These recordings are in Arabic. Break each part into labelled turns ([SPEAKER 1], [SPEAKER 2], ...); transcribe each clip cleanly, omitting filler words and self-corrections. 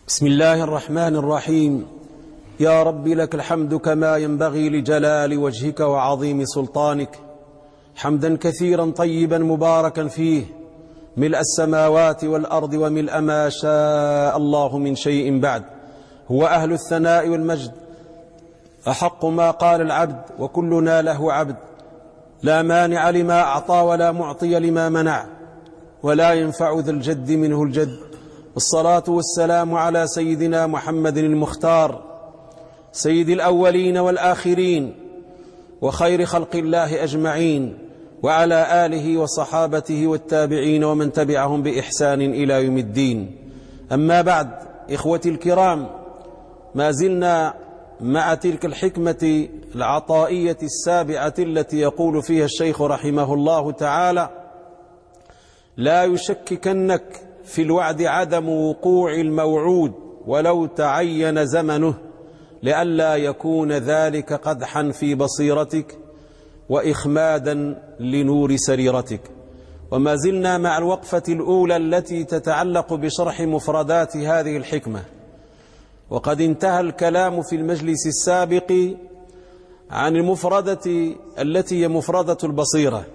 [SPEAKER 1] بسم الله الرحمن الرحيم. يا رب لك الحمد كما ينبغي لجلال وجهك وعظيم سلطانك، حمدا كثيرا طيبا مباركا فيه، ملء السماوات والأرض وملء ما شاء الله من شيء بعد. هو أهل الثناء والمجد، أحق ما قال العبد وكلنا له عبد، لا مانع لما أعطى ولا معطي لما منع، ولا ينفع ذا الجد منه الجد. والصلاة والسلام على سيدنا محمد المختار، سيد الأولين والآخرين وخير خلق الله أجمعين، وعلى آله وصحابته والتابعين ومن تبعهم بإحسان إلى يوم الدين. أما بعد، إخوتي الكرام، ما زلنا مع تلك الحكمة العطائية السابعة التي يقول فيها الشيخ رحمه الله تعالى: لا يشككنك في الوعد عدم وقوع الموعود ولو تعين زمنه، لئلا يكون ذلك قدحا في بصيرتك وإخمادا لنور سريرتك. وما زلنا مع الوقفة الأولى التي تتعلق بشرح مفردات هذه الحكمة، وقد انتهى الكلام في المجلس السابق عن المفردة التي هي مفردة البصيرة،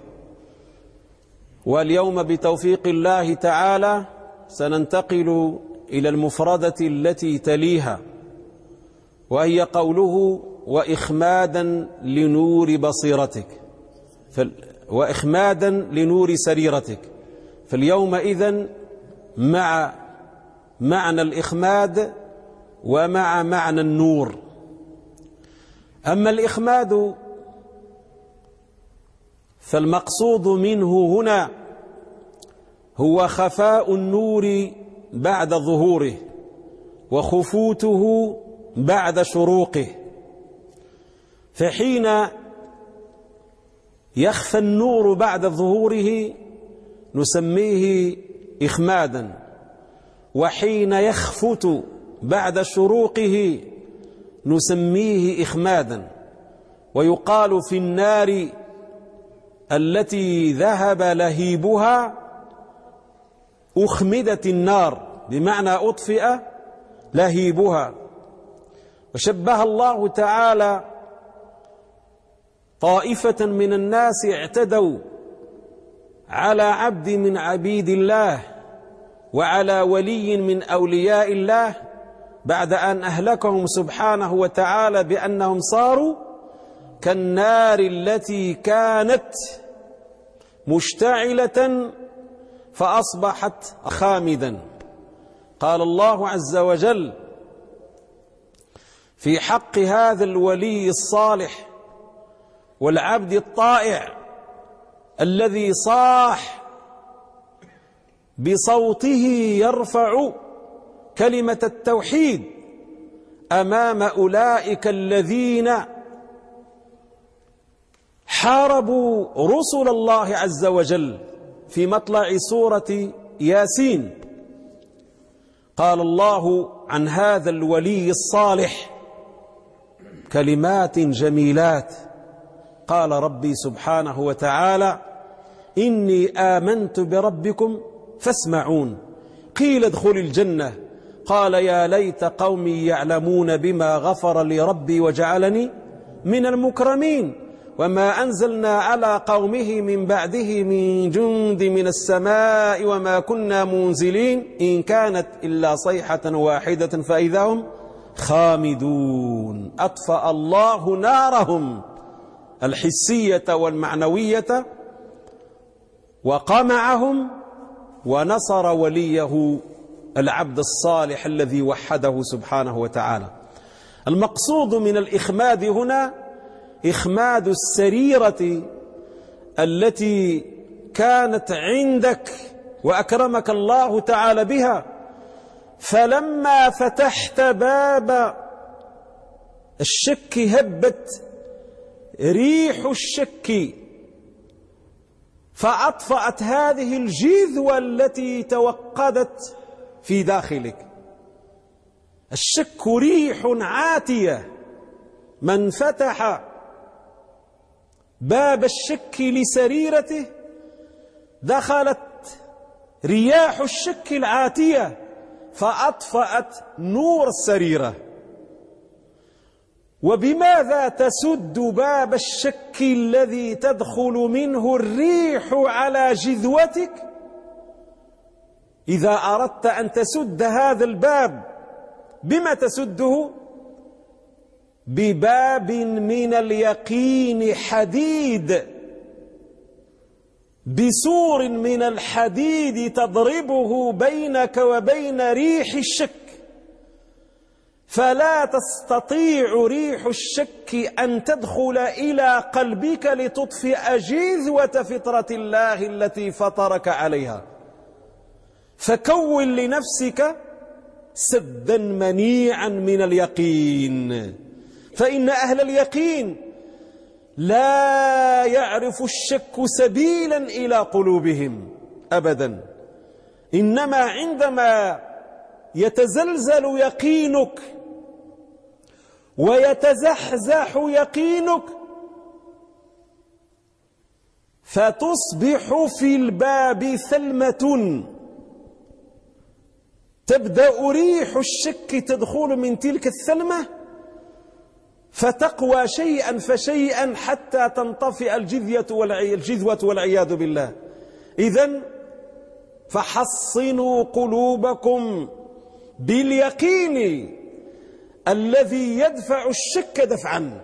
[SPEAKER 1] واليوم بتوفيق الله تعالى سننتقل إلى المفردة التي تليها، وهي قوله: وإخمادا لنور بصيرتك وإخمادا لنور سريرتك. فاليوم إذن مع معنى الإخماد ومع معنى النور. أما الإخماد فالمقصود منه هنا هو خفاء النور بعد ظهوره وخفوته بعد شروقه. فحين يخفى النور بعد ظهوره نسميه إخمادا، وحين يخفت بعد شروقه نسميه إخمادا. ويقال في النار التي ذهب لهيبها أخمدت النار، بمعنى أطفئ لهيبها. وشبه الله تعالى طائفة من الناس اعتدوا على عبد من عبيد الله وعلى ولي من أولياء الله بعد أن أهلكهم سبحانه وتعالى بأنهم صاروا كالنار التي كانت مشتعلة فأصبحت خامدا. قال الله عز وجل في حق هذا الولي الصالح والعبد الطائع الذي صاح بصوته يرفع كلمة التوحيد أمام أولئك الذين حاربوا رسل الله عز وجل في مطلع سورة ياسين. قال الله عن هذا الولي الصالح كلمات جميلات، قال ربي سبحانه وتعالى: إني آمنت بربكم فاسمعون. قيل ادخل الجنة، قال يا ليت قومي يعلمون بما غفر لي ربي وجعلني من المكرمين. وما أنزلنا على قومه من بعده من جند من السماء وما كنا منزلين إن كانت إلا صيحة واحدة فإذا هم خامدون. أطفأ الله نارهم الحسية والمعنوية وقمعهم ونصر وليه العبد الصالح الذي وحده سبحانه وتعالى. المقصود من الإخماد هنا إخماد السريرة التي كانت عندك وأكرمك الله تعالى بها، فلما فتحت باب الشك هبت ريح الشك فأطفأت هذه الجذوة التي توقدت في داخلك. الشك ريح عاتية، من فتح باب الشك لسريرته دخلت رياح الشك العاتية فأطفأت نور السريرة. وبماذا تسد باب الشك الذي تدخل منه الريح على جذوتك؟ إذا أردت أن تسد هذا الباب بما تسده؟ بباب من اليقين حديد، بسور من الحديد تضربه بينك وبين ريح الشك، فلا تستطيع ريح الشك أن تدخل إلى قلبك لتطفئ جذوة فطرة الله التي فطرك عليها. فكون لنفسك سدا منيعا من اليقين، فإن أهل اليقين لا يعرف الشك سبيلا إلى قلوبهم أبدا، إنما عندما يتزلزل يقينك ويتزحزح يقينك فتصبح في الباب ثلمة، تبدأ ريح الشك تدخل من تلك الثلمة فتقوى شيئا فشيئا حتى تنطفئ الجذوة والعياذ بالله. إذن فحصنوا قلوبكم باليقين الذي يدفع الشك دفعا،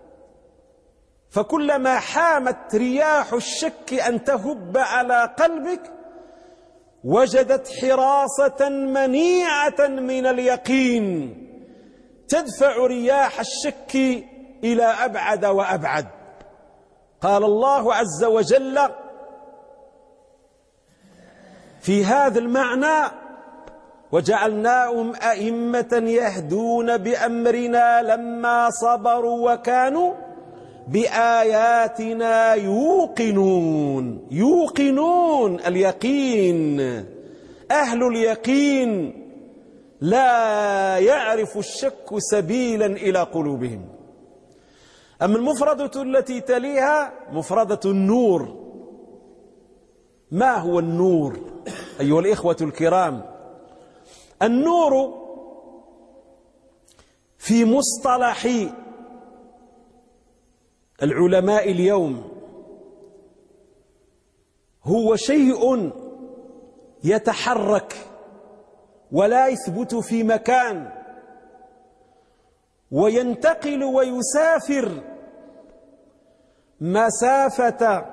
[SPEAKER 1] فكلما حامت رياح الشك أن تهب على قلبك وجدت حراسة منيعة من اليقين تدفع رياح الشك إلى أبعد وأبعد. قال الله عز وجل في هذا المعنى: وجعلناهم أئمة يهدون بأمرنا لما صبروا وكانوا بآياتنا يوقنون. يوقنون اليقين، أهل اليقين لا يعرف الشك سبيلا إلى قلوبهم. أما المفردة التي تليها مفردة النور. ما هو النور أيها الإخوة الكرام؟ النور في مصطلح العلماء اليوم هو شيء يتحرك ولا يثبت في مكان، وينتقل ويسافر مسافة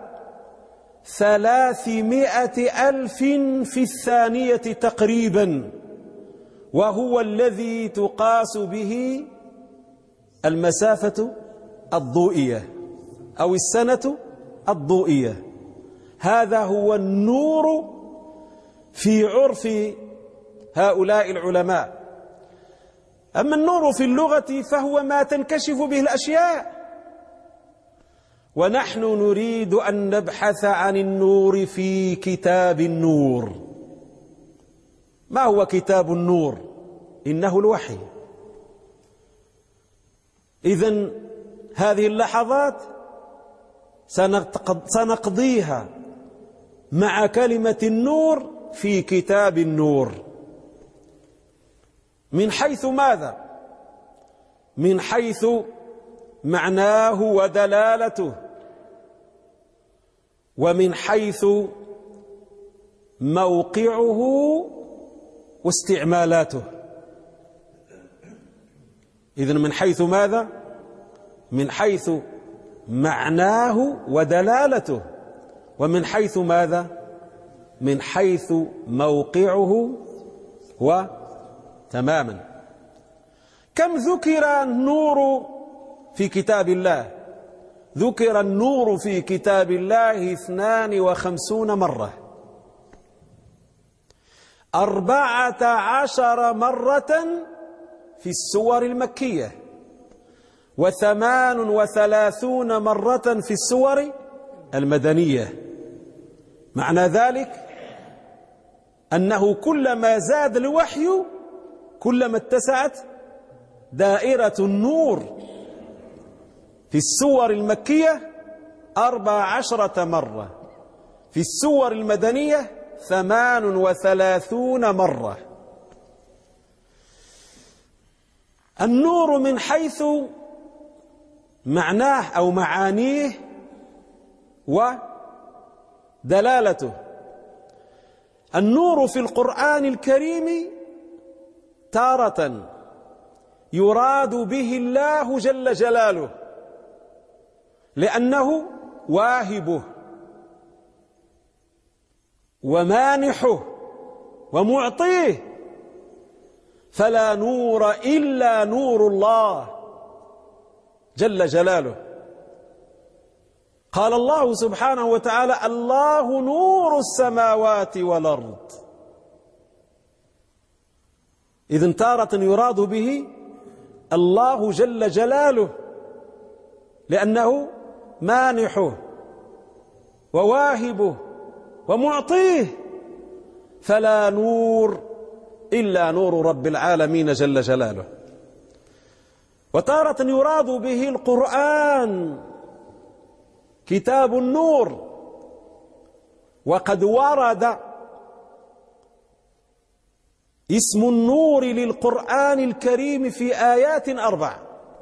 [SPEAKER 1] 300,000 في الثانية تقريبا، وهو الذي تقاس به المسافة الضوئية أو السنة الضوئية. هذا هو النور في عرف هؤلاء العلماء. أما النور في اللغة فهو ما تنكشف به الأشياء، ونحن نريد أن نبحث عن النور في كتاب النور. ما هو كتاب النور؟ إنه الوحي. إذن هذه اللحظات سنقضيها مع كلمة النور في كتاب النور. من حيث ماذا؟ من حيث معناه ودلالته، ومن حيث موقعه واستعمالاته. إذن من حيث ماذا؟ من حيث معناه ودلالته، ومن حيث ماذا؟ من حيث موقعه وتماما. كم ذكر النور في كتاب الله؟ ذكر النور في كتاب الله 52 مرة، 14 مرة في السور المكية، 38 مرة في السور المدنية. معنى ذلك أنه كلما زاد الوحي كلما اتسعت دائرة النور. في السور المكية 14 مرة، في السور المدنية 38 مرة. النور من حيث معناه أو معانيه ودلالته. النور في القرآن الكريم تارة يراد به الله جل جلاله لأنه واهبه ومانحه ومعطيه، فلا نور إلا نور الله جل جلاله. قال الله سبحانه وتعالى: الله نور السماوات والأرض. إذن تارة يراد به الله جل جلاله لأنه مانحه وواهبه ومعطيه، فلا نور إلا نور رب العالمين جل جلاله. وتارة يراد به القرآن كتاب النور، وقد ورد اسم النور للقرآن الكريم في آيات 4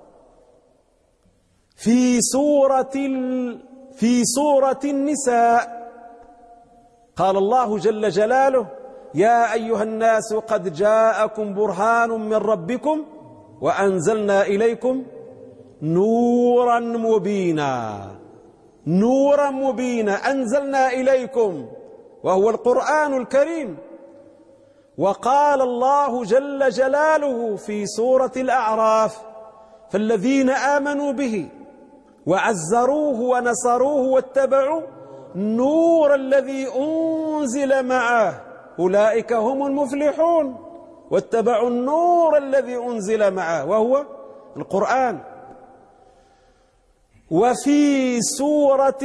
[SPEAKER 1] في سورة النساء. قال الله جل جلاله: يا أيها الناس قد جاءكم برهان من ربكم وأنزلنا إليكم نورا مبينا. نورا مبينا أنزلنا إليكم، وهو القرآن الكريم. وقال الله جل جلاله في سورة الأعراف: فالذين آمنوا به وعزروه ونصروه واتبعوا النور الذي أنزل معه أولئك هم المفلحون. واتبعوا النور الذي أنزل معه وهو القرآن. وفي سورة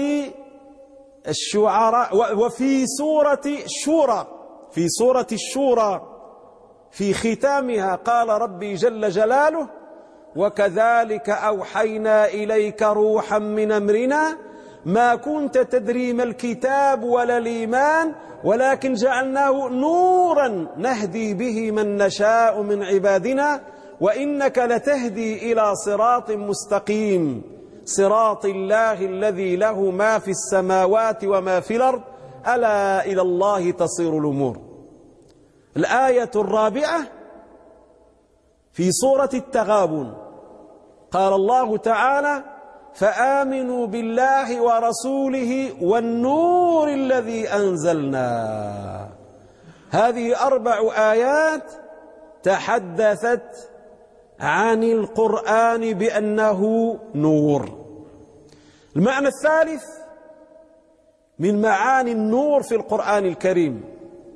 [SPEAKER 1] الشعراء وفي سورة الشورى في ختامها قال ربي جل جلاله: وكذلك أوحينا إليك روحا من أمرنا ما كنت تدري ما الكتاب ولا الإيمان ولكن جعلناه نورا نهدي به من نشاء من عبادنا وإنك لتهدي إلى صراط مستقيم صراط الله الذي له ما في السماوات وما في الأرض ألا إلى الله تصير الأمور. الآية 4 في سورة التغابن قال الله تعالى: فآمنوا بالله ورسوله والنور الذي أنزلنا. هذه 4 آيات تحدثت عن القرآن بأنه نور. المعنى الثالث من معاني النور في القرآن الكريم،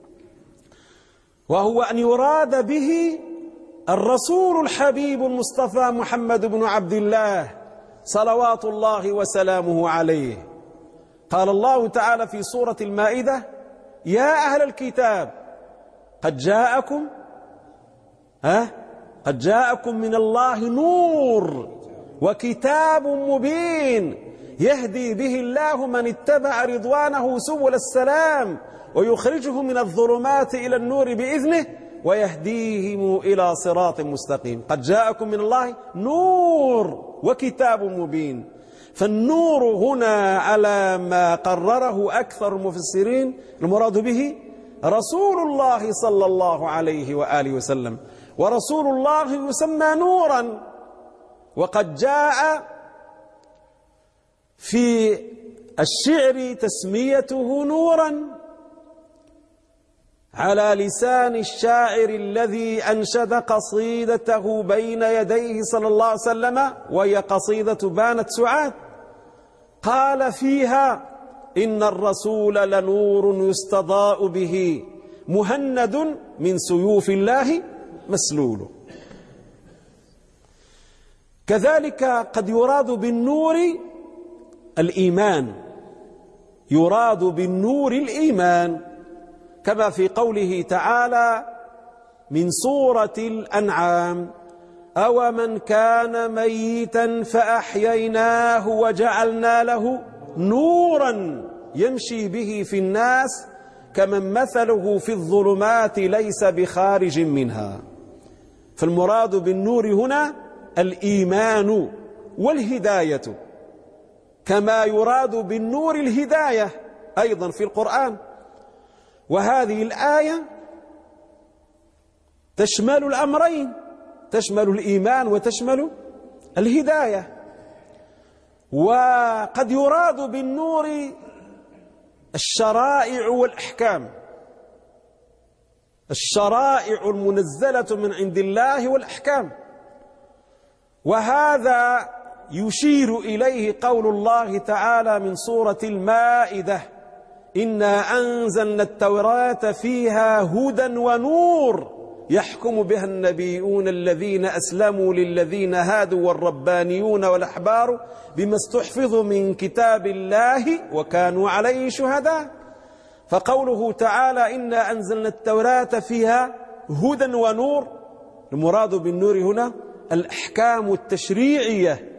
[SPEAKER 1] وهو أن يراد به الرسول الحبيب المصطفى محمد بن عبد الله صلوات الله وسلامه عليه. قال الله تعالى في سورة المائدة: يا أهل الكتاب قد جاءكم من الله نور وكتاب مبين يهدي به الله من اتبع رضوانه سبل السلام ويخرجهم من الظلمات إلى النور بإذنه ويهديهم إلى صراط مستقيم. قد جاءكم من الله نور وكتاب مبين. فالنور هنا على ما قرره أكثر المفسرين المراد به رسول الله صلى الله عليه وآله وسلم، ورسول الله يسمى نورا. وقد جاء في الشعر تسميته نورا على لسان الشاعر الذي أنشد قصيدته بين يديه صلى الله عليه وسلم، وهي قصيدة بانت سعاد. قال فيها: إن الرسول لنور يستضاء به مهند من سيوف الله مسلول. كذلك قد يراد بالنور الإيمان، يراد بالنور الإيمان، كما في قوله تعالى من سورة الأنعام: أومن كان ميتا فأحييناه وجعلنا له نورا يمشي به في الناس كمن مثله في الظلمات ليس بخارج منها. فالمراد بالنور هنا الإيمان والهداية، كما يراد بالنور الهداية أيضا في القرآن. وهذه الآية تشمل الأمرين، تشمل الإيمان وتشمل الهداية. وقد يراد بالنور الشرائع والأحكام، الشرائع المنزلة من عند الله والأحكام، وهذا يشير إليه قول الله تعالى من سورة المائدة: إنا أنزلنا التوراة فيها هدى ونور يحكم بها النبيون الذين أسلموا للذين هادوا والربانيون والأحبار بما استحفظوا من كتاب الله وكانوا عليه شهداء. فقوله تعالى إنا أنزلنا التوراة فيها هدى ونور، المراد بالنور هنا الأحكام التشريعية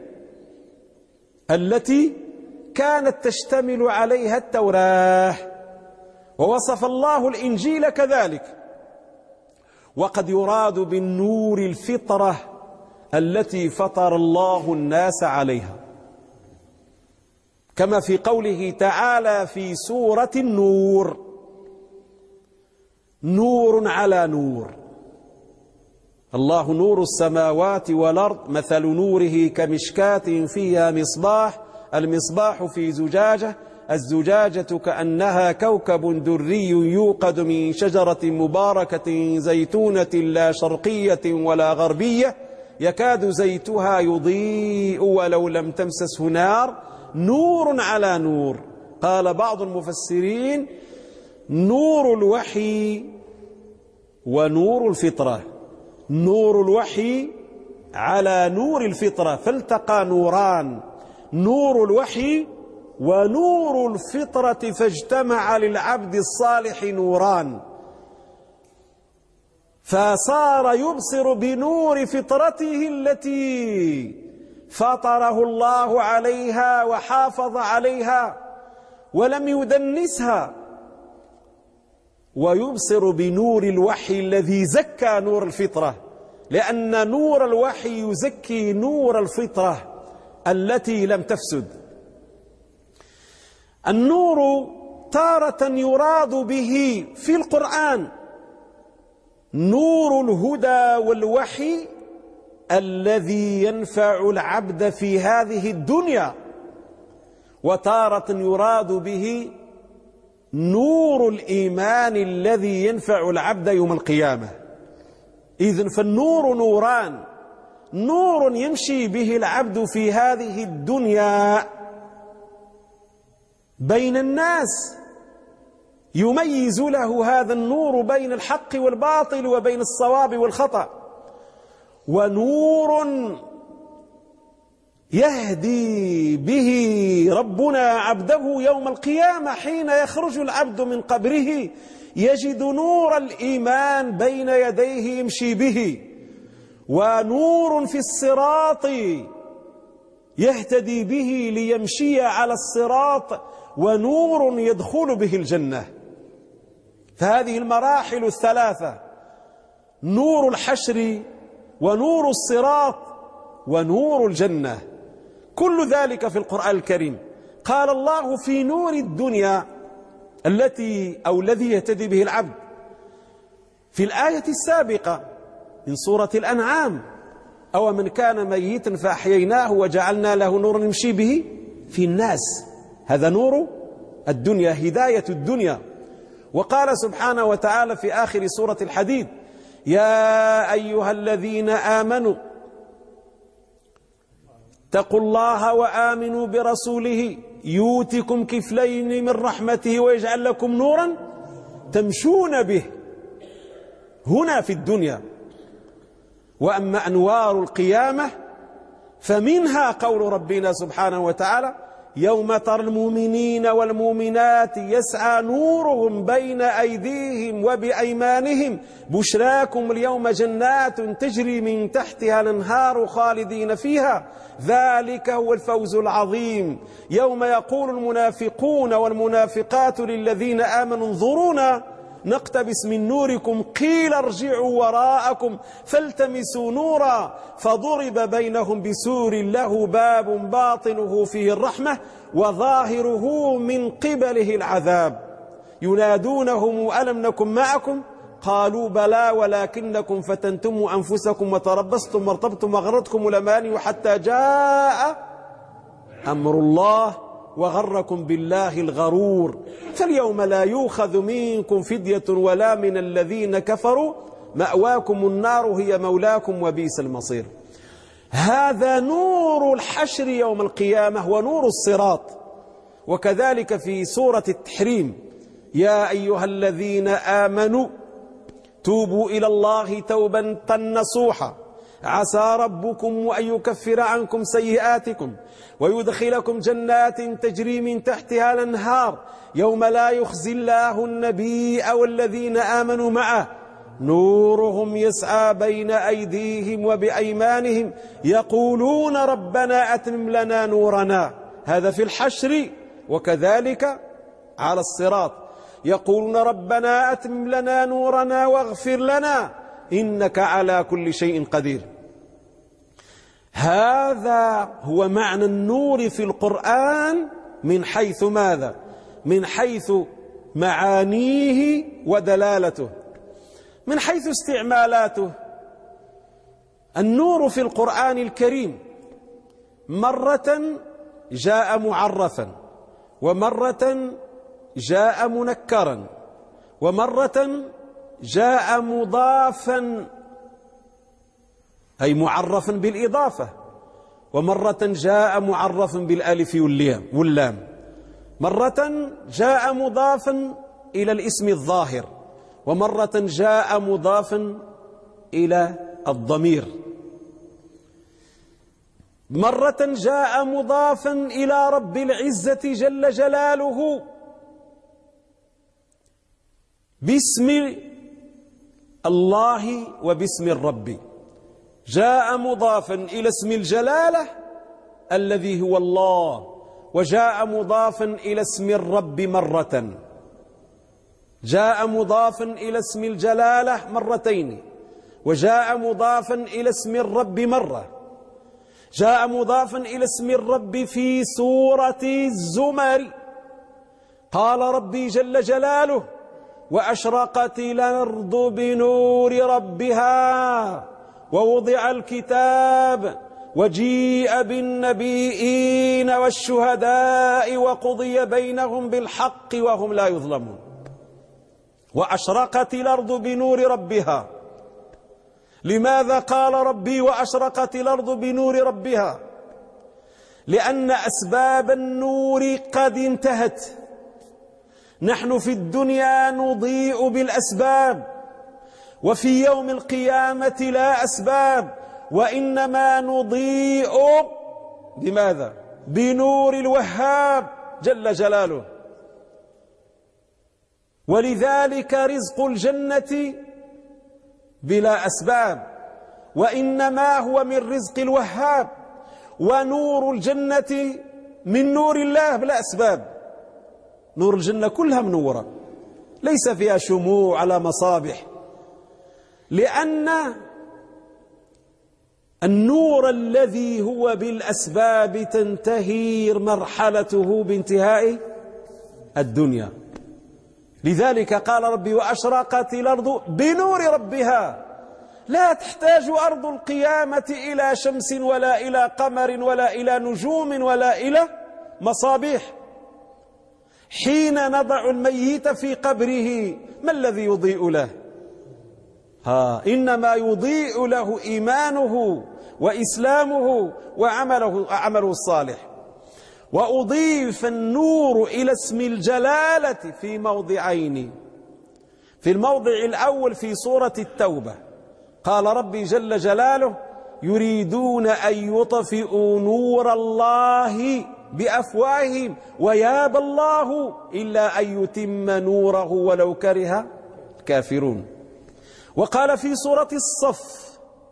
[SPEAKER 1] التي كانت تشتمل عليها التوراة، ووصف الله الإنجيل كذلك. وقد يراد بالنور الفطرة التي فطر الله الناس عليها، كما في قوله تعالى في سورة النور: نور على نور. الله نور السماوات والأرض مثل نوره كمشكاة فيها مصباح، المصباح في زجاجة، الزجاجة كأنها كوكب دري يوقد من شجرة مباركة زيتونة لا شرقية ولا غربية يكاد زيتها يضيء ولو لم تمسسه نار، نور على نور. قال بعض المفسرين: نور الوحي ونور الفطرة، نور الوحي على نور الفطرة، فالتقى نوران، نور الوحي ونور الفطرة، فاجتمع للعبد الصالح نوران، فصار يبصر بنور فطرته التي فطره الله عليها وحافظ عليها ولم يدنسها، ويبصر بنور الوحي الذي زكى نور الفطرة، لأن نور الوحي يزكي نور الفطرة التي لم تفسد. النور تارة يراد به في القرآن نور الهدى والوحي الذي ينفع العبد في هذه الدنيا، وتارة يراد به نور الإيمان الذي ينفع العبد يوم القيامة. إذن فالنور نوران: نور يمشي به العبد في هذه الدنيا بين الناس، يميز له هذا النور بين الحق والباطل وبين الصواب والخطأ، ونور يهدي به ربنا عبده يوم القيامة حين يخرج العبد من قبره يجد نور الإيمان بين يديه يمشي به، ونور في الصراط يهتدي به ليمشي على الصراط، ونور يدخل به الجنة. فهذه المراحل الثلاثة: نور الحشر ونور الصراط ونور الجنة، كل ذلك في القرآن الكريم. قال الله في نور الدنيا الذي يهتدي به العبد في الآية السابقة من سورة الأنعام: أو من كان ميتا فأحييناه وجعلنا له نورا يمشي به في الناس. هذا نور الدنيا، هداية الدنيا. وقال سبحانه وتعالى في آخر سورة الحديد: يا أيها الذين آمنوا اتقوا الله وآمنوا برسوله يؤتكم كفلين من رحمته ويجعل لكم نورا تمشون به هنا في الدنيا. وأما أنوار القيامة فمنها قول ربنا سبحانه وتعالى: يوم ترى المؤمنين والمؤمنات يسعى نورهم بين أيديهم وبأيمانهم بشراكم اليوم جنات تجري من تحتها الأنهار خالدين فيها ذلك هو الفوز العظيم. يوم يقول المنافقون والمنافقات للذين آمنوا انظرونا نقتبس من نوركم قيل ارجعوا وراءكم فالتمسوا نورا فضرب بينهم بسور له باب باطنه فيه الرحمة وظاهره من قبله العذاب ينادونهم ألم نكن معكم قالوا بلى ولكنكم فتنتم أنفسكم وتربصتم وارتبتم وغرتكم الأماني حتى جاء أمر الله وغركم بالله الغرور فاليوم لا يؤخذ منكم فدية ولا من الذين كفروا مأواكم النار هي مولاكم وبئس المصير. هذا نور الحشر يوم القيامة ونور الصراط. وكذلك في سورة التحريم يا أيها الذين آمنوا توبوا إلى الله توبة نصوحا عسى ربكم أن يكفر عنكم سيئاتكم ويدخلكم جنات تجري من تحتها الأنهار يوم لا يخزي الله النبي والذين آمنوا معه نورهم يسعى بين أيديهم وبأيمانهم يقولون ربنا أتمم لنا نورنا. هذا في الحشر. وكذلك على الصراط يقولون ربنا أتمم لنا نورنا واغفر لنا إنك على كل شيء قدير. هذا هو معنى النور في القرآن من حيث ماذا؟ من حيث معانيه ودلالته. من حيث استعمالاته النور في القرآن الكريم مرة جاء معرفا ومرة جاء منكرا ومرة جاء مضافا أي معرفا بالإضافة ومرة جاء معرفا بالألف واللام مرة جاء مضافا إلى الاسم الظاهر ومرة جاء مضافا إلى الضمير مرة جاء مضافا إلى رب العزة جل جلاله باسم الله وباسم الرب جاء مضافا إلى اسم الجلالة الذي هو الله وجاء مضافا إلى اسم الرب مرة جاء مضافا إلى اسم الجلالة مرتين وجاء مضافا إلى اسم الرب مرة جاء مضافا إلى اسم الرب في سورة الزمر قال ربي جل جلاله وأشرقت الأرض بنور ربها ووضع الكتاب وجيء بالنبيين والشهداء وقضي بينهم بالحق وهم لا يظلمون. وأشرقت الأرض بنور ربها. لماذا قال ربي وأشرقت الأرض بنور ربها؟ لأن أسباب النور قد انتهت. نحن في الدنيا نضيء بالأسباب وفي يوم القيامة لا أسباب وإنما نضيء بماذا؟ بنور الوهاب جل جلاله. ولذلك رزق الجنة بلا أسباب وإنما هو من رزق الوهاب ونور الجنة من نور الله بلا أسباب. نور الجنة كلها منورة ليس فيها شموع على مصابيح لأن النور الذي هو بالأسباب تنتهي مرحلته بانتهاء الدنيا. لذلك قال ربي وأشرقت الأرض بنور ربها. لا تحتاج أرض القيامة إلى شمس ولا إلى قمر ولا إلى نجوم ولا إلى مصابيح. حين نضع الميت في قبره ما الذي يضيء له؟ إنما يضيء له إيمانه وإسلامه وعمله الصالح. وأضيف النور إلى اسم الجلالة في موضعين. في الموضع الأول في سورة التوبة قال ربي جل جلاله يريدون أن يطفئوا نور الله بأفواههم ويابى الله إلا أن يتم نوره ولو كره الكافرون. وقال في سورة الصف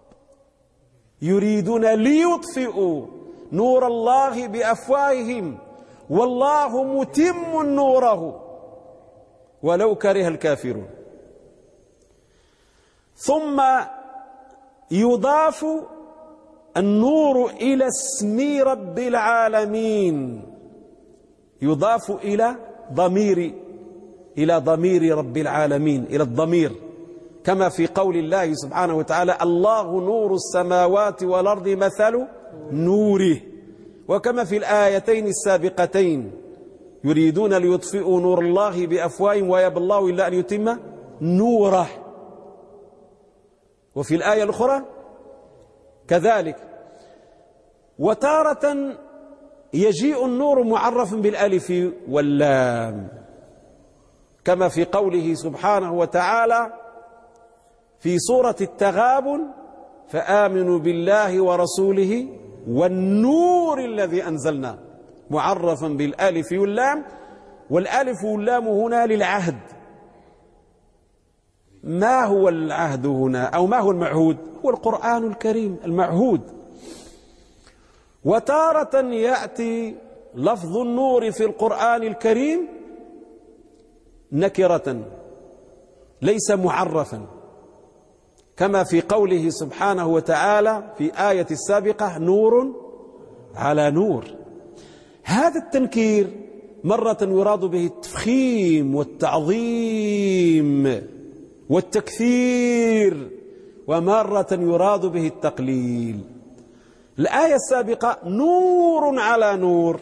[SPEAKER 1] يريدون ليطفئوا نور الله بأفواههم والله متم نوره ولو كره الكافرون. ثم يضاف النور إلى اسم رب العالمين، يضاف إلى ضمير رب العالمين، إلى الضمير، كما في قول الله سبحانه وتعالى: الله نور السماوات والأرض مثل نوره، وكما في الآيتين السابقتين: يريدون ليطفئوا نور الله بأفواههم ويأبى الله إلا أن يتم نوره. وفي الآية الأخرى كذلك. وتارة يجيء النور معرف بالألف واللام، كما في قوله سبحانه وتعالى في سورة التغابن: فآمنوا بالله ورسوله والنور الذي أنزلنا، معرفا بالألف واللام. والألف واللام هنا للعهد. ما هو العهد هنا، أو ما هو المعهود؟ هو القرآن الكريم المعهود. وتارة يأتي لفظ النور في القرآن الكريم نكرة ليس معرفا، كما في قوله سبحانه وتعالى في آية السابقة: نور على نور. هذا التنكير مرة يراد به التفخيم والتعظيم والتكثير، ومرة يراد به التقليل. الآية السابقة: نور على نور،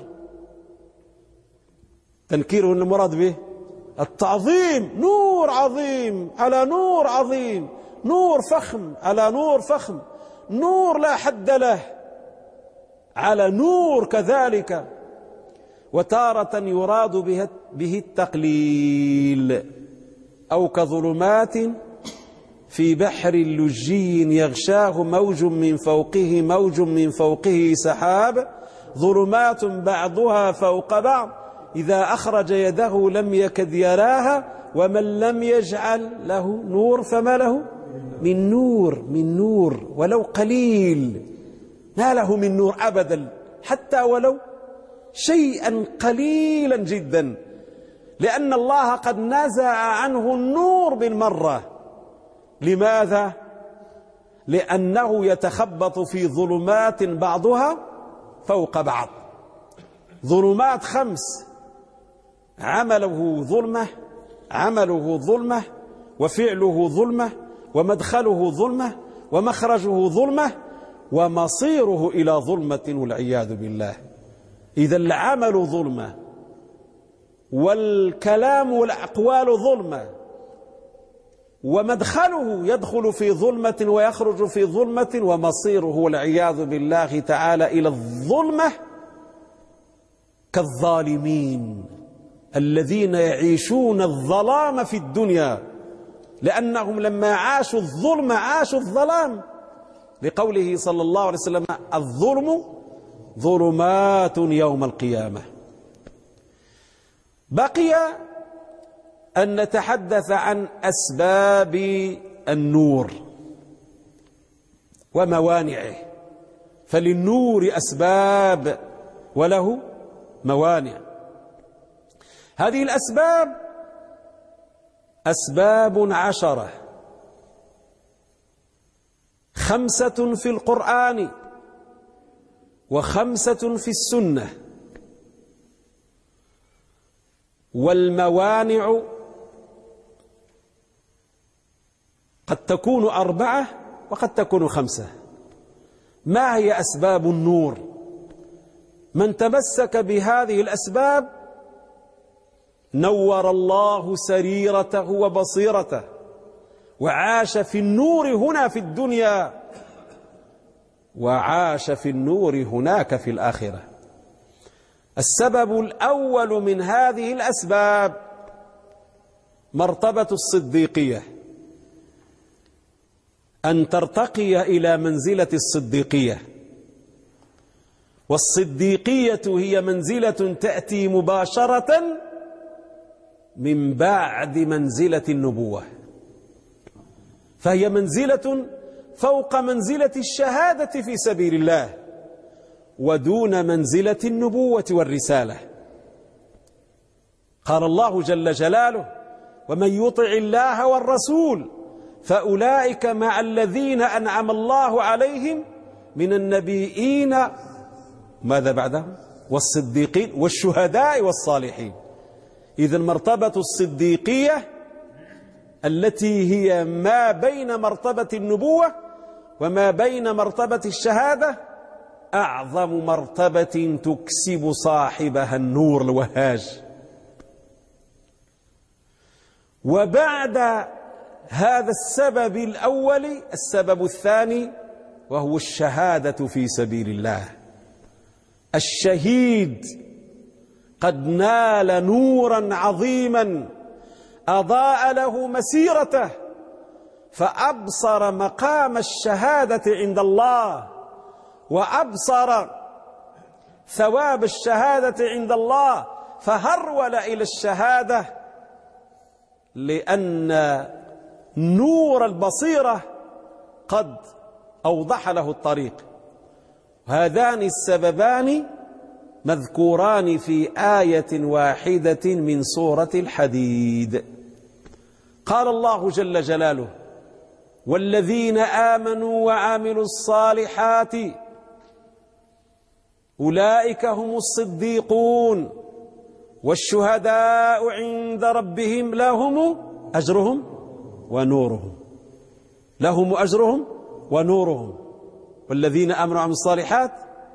[SPEAKER 1] تنكيره المراد به التعظيم، نور عظيم على نور عظيم، نور فخم على نور فخم، نور لا حد له على نور كذلك. وتارة يراد به التقليل، أو كظلمات في بحر لجي يغشاه موج من فوقه موج من فوقه سحاب، ظلمات بعضها فوق بعض إذا أخرج يده لم يكد يراها، ومن لم يجعل له نور فما له من نور ولو قليل، ما له من نور أبدا، حتى ولو شيئا قليلا جدا، لأن الله قد نزع عنه النور بالمرة. لماذا؟ لأنه يتخبط في ظلمات بعضها فوق بعض، ظلمات 5: عمله ظلمة، وفعله ظلمة، ومدخله ظلمة، ومخرجه ظلمة، ومصيره إلى ظلمة والعياذ بالله. إذا العمل ظلمة، والكلام والأقوال ظلمة، ومدخله يدخل في ظلمة ويخرج في ظلمة، ومصيره والعياذ بالله تعالى إلى الظلمة، كالظالمين الذين يعيشون الظلام في الدنيا، لأنهم لما عاشوا الظلم عاشوا الظلام، لقوله صلى الله عليه وسلم: الظلم ظلمات يوم القيامة. بقي أن نتحدث عن أسباب النور وموانعه، فللنور أسباب وله موانع. هذه الأسباب أسباب 10، 5 في القرآن و5 في السنة. والموانع قد تكون 4 وقد تكون 5. ما هي أسباب النور؟ من تمسك بهذه الأسباب نور الله سريرته وبصيرته، وعاش في النور هنا في الدنيا، وعاش في النور هناك في الآخرة. السبب الأول من هذه الأسباب مرتبة الصديقية، أن ترتقي إلى منزلة الصديقية. والصديقية هي منزلة تأتي مباشرة من بعد منزلة النبوة، فهي منزلة فوق منزلة الشهادة في سبيل الله، ودون منزلة النبوة والرسالة. قال الله جل جلاله: ومن يطع الله والرسول فأولئك مع الذين أنعم الله عليهم من النبيين، ماذا بعدهم؟ والصديقين والشهداء والصالحين. إذن مرتبة الصديقية التي هي ما بين مرتبة النبوة وما بين مرتبة الشهادة أعظم مرتبة تكسب صاحبها النور الوهاج. وبعد هذا السبب الأول السبب الثاني وهو الشهادة في سبيل الله. الشهيد قد نال نورا عظيما أضاء له مسيرته، فأبصر مقام الشهادة عند الله، وأبصر ثواب الشهادة عند الله، فهرول إلى الشهادة، لأن نور البصيرة قد أوضح له الطريق. هذان السببان مذكوران في آية واحدة من سورة الحديد. قال الله جل جلاله: والذين آمنوا وعملوا الصالحات أولئك هم الصديقون والشهداء عند ربهم لهم أجرهم ونورهم. لهم أجرهم ونورهم. والذين آمنوا وعملوا الصالحات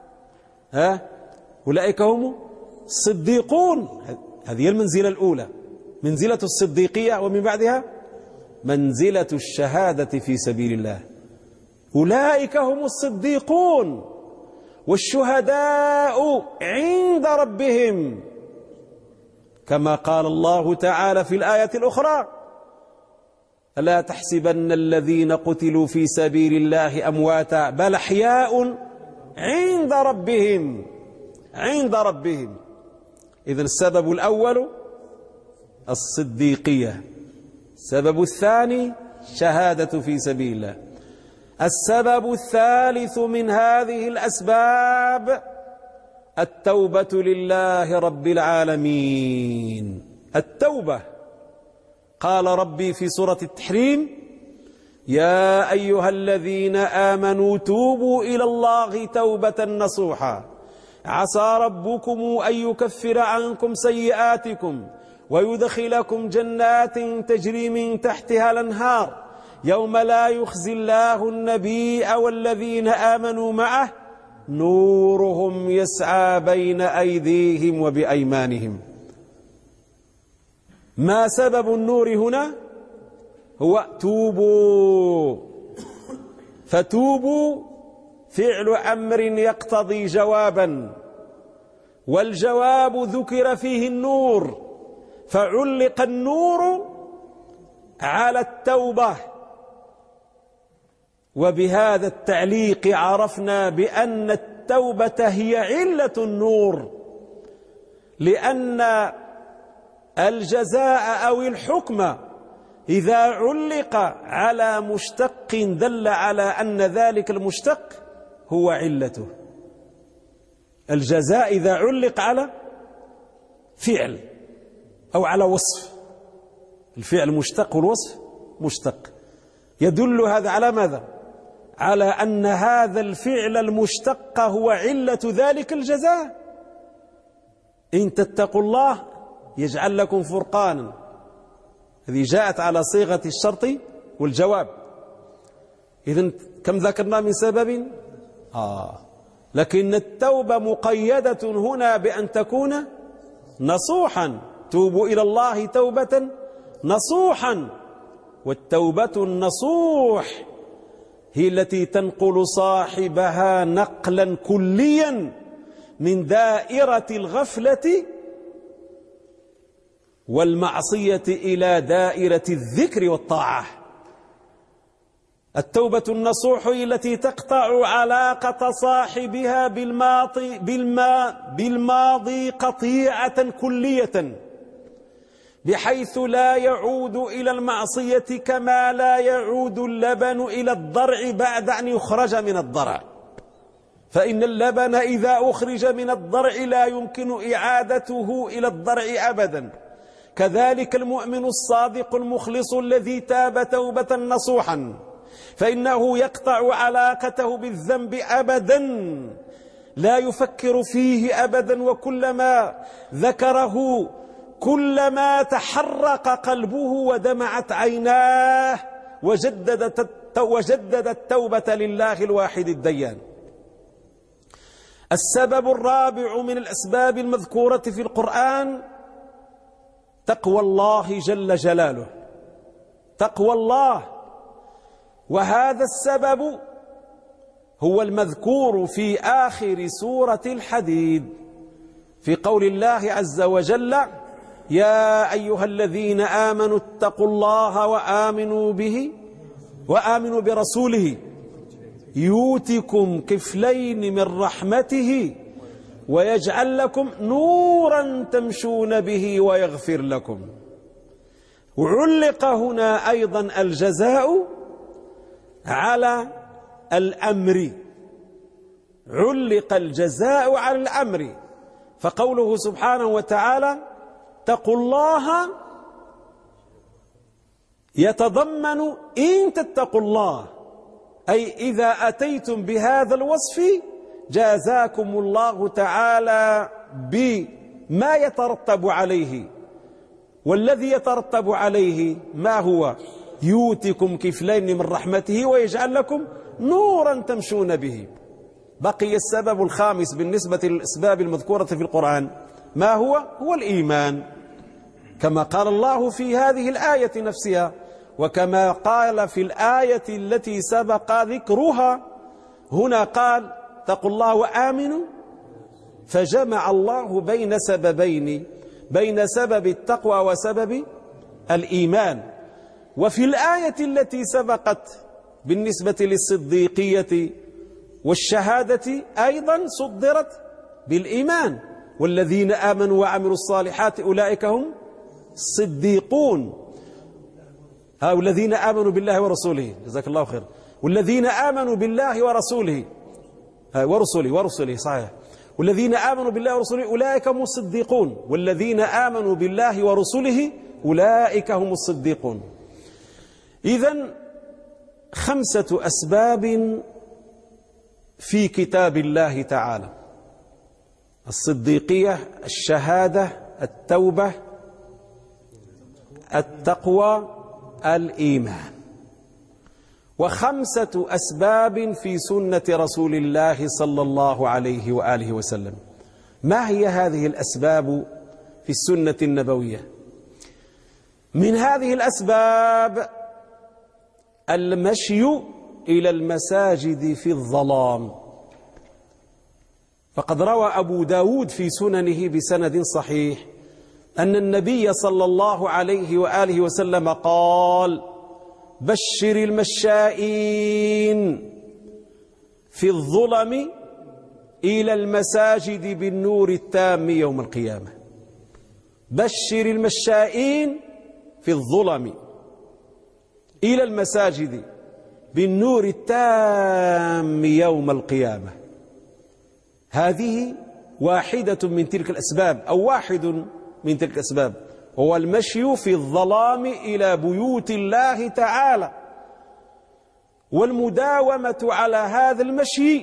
[SPEAKER 1] أولئك هم الصديقون. هذه المنزلة الأولى، منزلة الصديقية، ومن بعدها منزلة الشهادة في سبيل الله. أولئك هم الصديقون والشهداء عند ربهم، كما قال الله تعالى في الآية الأخرى: ألا تحسبن الذين قتلوا في سبيل الله أمواتا بل أحياء عند ربهم. عند ربهم. إذن السبب الأول الصديقية، السبب الثاني شهادة في سبيل الله. السبب الثالث من هذه الأسباب التوبة لله رب العالمين. التوبة، قال ربي في سورة التحريم: يا أيها الذين آمنوا توبوا إلى الله توبة نصوحا عسى ربكم أن يكفر عنكم سيئاتكم ويدخلكم جنات تجري من تحتها الأنهار يوم لا يخزي الله النبي والذين آمنوا معه نورهم يسعى بين أيديهم وبأيمانهم. ما سبب النور هنا؟ هو توبوا. فتوبوا فعل أمر يقتضي جوابا، والجواب ذكر فيه النور، فعلق النور على التوبة. وبهذا التعليق عرفنا بأن التوبة هي علة النور، لأن الجزاء أو الحكم إذا علق على مشتق دل على أن ذلك المشتق هو علته. الجزاء إذا علق على فعل أو على وصف، الفعل مشتق والوصف مشتق، يدل هذا على ماذا؟ على أن هذا الفعل المشتق هو علة ذلك الجزاء. إن تتقوا الله يجعل لكم فرقانا، هذه جاءت على صيغة الشرط والجواب. إذن كم ذكرنا من سبب؟ لكن التوبة مقيدة هنا بأن تكون نصوحا. توبوا إلى الله توبة نصوحا. والتوبة النصوح هي التي تنقل صاحبها نقلا كليا من دائرة الغفلة والمعصية إلى دائرة الذكر والطاعة. التوبة النصوح هي التي تقطع علاقة صاحبها بالماضي قطيعة كلية، بحيث لا يعود إلى المعصية كما لا يعود اللبن إلى الضرع بعد أن يخرج من الضرع. فإن اللبن إذا أخرج من الضرع لا يمكن إعادته إلى الضرع أبدا، كذلك المؤمن الصادق المخلص الذي تاب توبة نصوحا فإنه يقطع علاقته بالذنب أبدا، لا يفكر فيه أبدا، وكلما ذكره كلما تحرق قلبه ودمعت عيناه وجدد التوبة لله الواحد الديان. السبب الرابع من الأسباب المذكورة في القرآن تقوى الله جل جلاله، تقوى الله، وهذا السبب هو المذكور في آخر سورة الحديد في قول الله عز وجل: يا أيها الذين آمنوا اتقوا الله وآمنوا برسوله يؤتكم كفلين من رحمته ويجعل لكم نورا تمشون به ويغفر لكم. وعلق هنا أيضا الجزاء على الأمر، علق الجزاء على الأمر، فقوله سبحانه وتعالى اتقوا الله يتضمن إن تتقوا الله، أي إذا أتيتم بهذا الوصف جازاكم الله تعالى بما يترتب عليه، والذي يترتب عليه ما هو؟ يؤتكم كفلين من رحمته ويجعل لكم نورا تمشون به. بقي السبب الخامس بالنسبة للأسباب المذكورة في القرآن، ما هو؟ هو الإيمان، كما قال الله في هذه الآية نفسها، وكما قال في الآية التي سبق ذكرها. هنا قال اتقوا الله وآمنوا، فجمع الله بين سببين، بين سبب التقوى وسبب الإيمان. وفي الآية التي سبقت بالنسبة للصديقية والشهادة أيضا صدرت بالإيمان: والذين آمنوا وعملوا الصالحات أولئك هم الصديقون. الذين آمنوا بالله ورسوله، جزاك الله خير، والذين آمنوا بالله ورسله صحيح، والذين آمنوا بالله ورسوله أولئك هم الصديقون، والذين آمنوا بالله ورسله أولئك هم الصديقون. إذن 5 أسباب في كتاب الله تعالى: الصديقية، الشهادة، التوبة، التقوى، الإيمان. و5 أسباب في سنة رسول الله صلى الله عليه وآله وسلم. ما هي هذه الأسباب في السنة النبوية؟ من هذه الأسباب المشي إلى المساجد في الظلام، فقد روى أبو داود في سننه بسند صحيح أن النبي صلى الله عليه وآله وسلم قال: بشر المشائين في الظلم إلى المساجد بالنور التام يوم القيامة. بشر المشائين في الظلم إلى المساجد بالنور التام يوم القيامة. هذه واحدة من تلك الأسباب، أو واحد من تلك الأسباب، هو المشي في الظلام إلى بيوت الله تعالى، والمداومة على هذا المشي.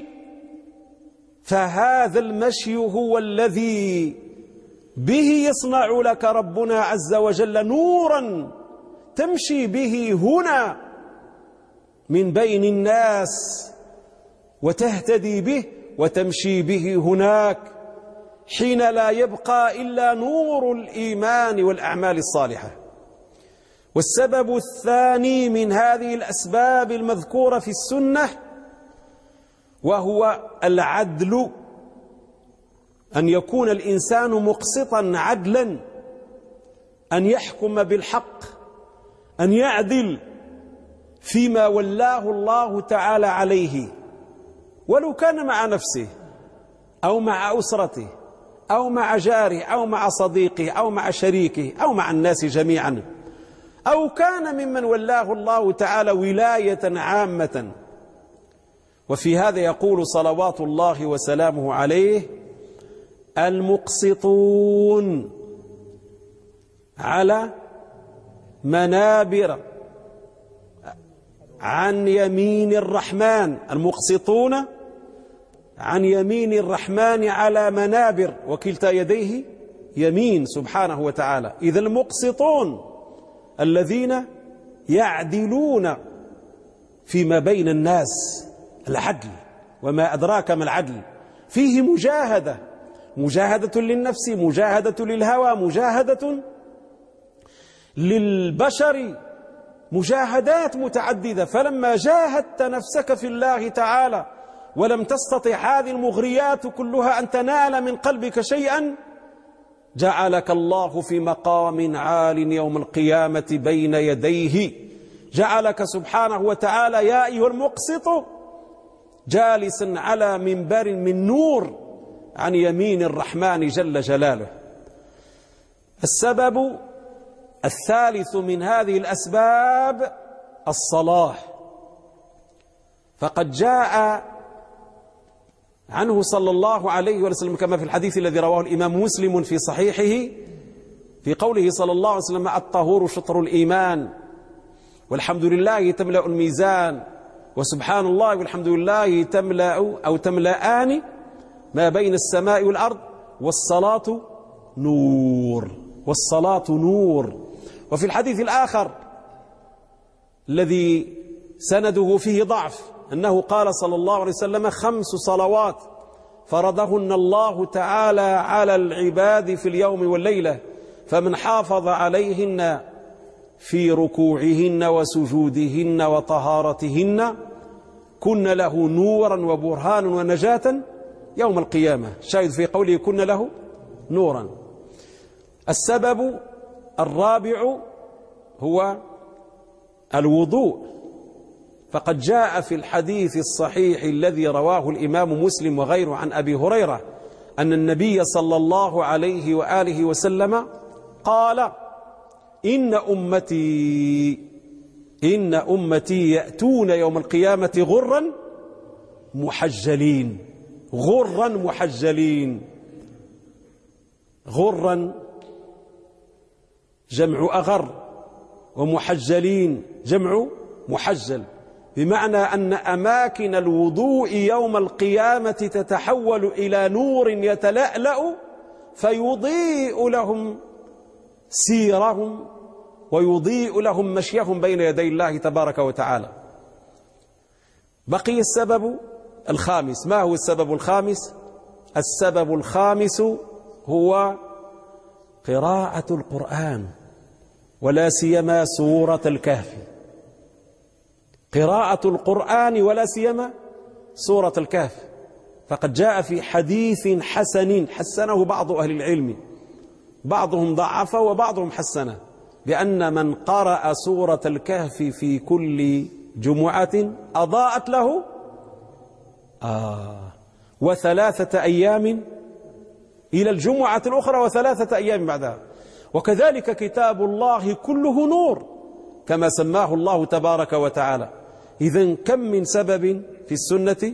[SPEAKER 1] فهذا المشي هو الذي به يصنع لك ربنا عز وجل نورا تمشي به هنا من بين الناس، وتهتدي به وتمشي به هناك، حين لا يبقى إلا نور الإيمان والأعمال الصالحة. والسبب الثاني من هذه الأسباب المذكورة في السنة وهو العدل، أن يكون الإنسان مقسطا عدلا، أن يحكم بالحق، أن يعدل فيما ولاه الله تعالى عليه، ولو كان مع نفسه أو مع أسرته أو مع جاره أو مع صديقه أو مع شريكه أو مع الناس جميعا، أو كان ممن ولاه الله تعالى ولاية عامة. وفي هذا يقول صلوات الله وسلامه عليه: المقسطون على منابر عن يمين الرحمن، المقسطون عن يمين الرحمن على منابر، وكلتا يديه يمين سبحانه وتعالى. إذا المقسطون الذين يعدلون فيما بين الناس، العدل، وما أدراك ما العدل، فيه مجاهدة للنفس، مجاهدة للهوى، مجاهدة للبشر، مجاهدات متعددة. فلما جاهدت نفسك في الله تعالى ولم تستطع هذه المغريات كلها أن تنال من قلبك شيئا، جعلك الله في مقام عال يوم القيامة بين يديه، جعلك سبحانه وتعالى يا أيها المقسط جالسا على منبر من نور عن يمين الرحمن جل جلاله. السبب الثالث من هذه الأسباب الصلاح، فقد جاء عنه صلى الله عليه وسلم كما في الحديث الذي رواه الإمام مسلم في صحيحه في قوله صلى الله عليه وسلم: الطهور شطر الإيمان، والحمد لله تملأ الميزان، وسبحان الله والحمد لله تملأ أو تملأان ما بين السماء والأرض، والصلاة نور، والصلاة نور. وفي الحديث الآخر الذي سنده فيه ضعف أنه قال صلى الله عليه وسلم: 5 صلوات فرضهن الله تعالى على العباد في اليوم والليلة، فمن حافظ عليهن في ركوعهن وسجودهن وطهارتهن كن له نورا وبرهانا ونجاة يوم القيامة. شاهد في قوله كن له نورا. السبب الرابع هو الوضوء، فقد جاء في الحديث الصحيح الذي رواه الإمام مسلم وغيره عن أبي هريرة أن النبي صلى الله عليه وآله وسلم قال: إن أمتي يأتون يوم القيامة غرا محجلين. غرا محجلين، غرا جمع أغر، ومحجلين جمع محجل، بمعنى أن أماكن الوضوء يوم القيامة تتحول إلى نور يتلألأ فيضيء لهم سيرهم ويضيء لهم مشيهم بين يدي الله تبارك وتعالى. بقي السبب الخامس. ما هو السبب الخامس؟ السبب الخامس هو قراءة القرآن، ولا سيما سورة الكهف. قراءة القرآن ولا سيما سورة الكهف، فقد جاء في حديث حسن حسنه بعض أهل العلم، بعضهم ضعفه وبعضهم حسنه، بأن من قرأ سورة الكهف في كل جمعة أضاءت له 3 أيام إلى الجمعة الأخرى و3 أيام بعدها. وكذلك كتاب الله كله نور كما سماه الله تبارك وتعالى. إذن كم من سبب في السنة؟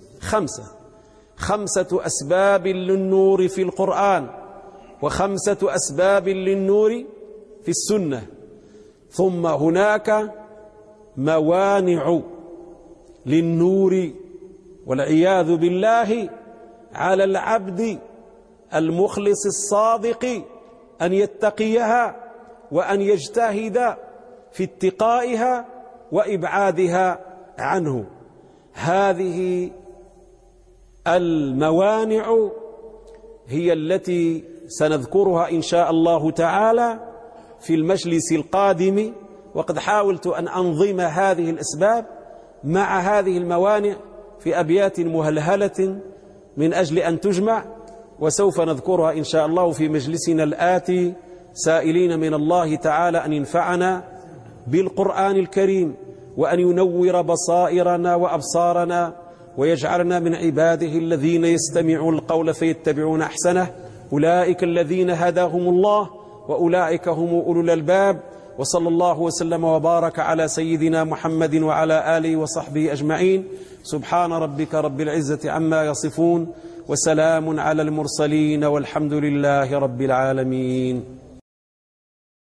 [SPEAKER 1] 5 أسباب للنور في القرآن، و5 أسباب للنور في السنة. ثم هناك موانع للنور والعياذ بالله على العبد المخلص الصادق أن يتقيها وأن يجتهد في اتقائها وإبعادها عنه. هذه الموانع هي التي سنذكرها إن شاء الله تعالى في المجلس القادم، وقد حاولت أن أنظم هذه الأسباب مع هذه الموانع في أبيات مهلهلة من أجل أن تجمع، وسوف نذكرها إن شاء الله في مجلسنا الآتي، سائلين من الله تعالى أن ينفعنا بالقرآن الكريم، وأن ينور بصائرنا وأبصارنا، ويجعلنا من عباده الذين يستمعون القول فيتبعون أحسنه. أولئك الذين هداهم الله وأولئك هم أولو الألباب. وصلى الله وسلم وبارك على سيدنا محمد وعلى آله وصحبه أجمعين. سبحان ربك رب العزة عما يصفون، وسلام على المرسلين، والحمد لله رب العالمين.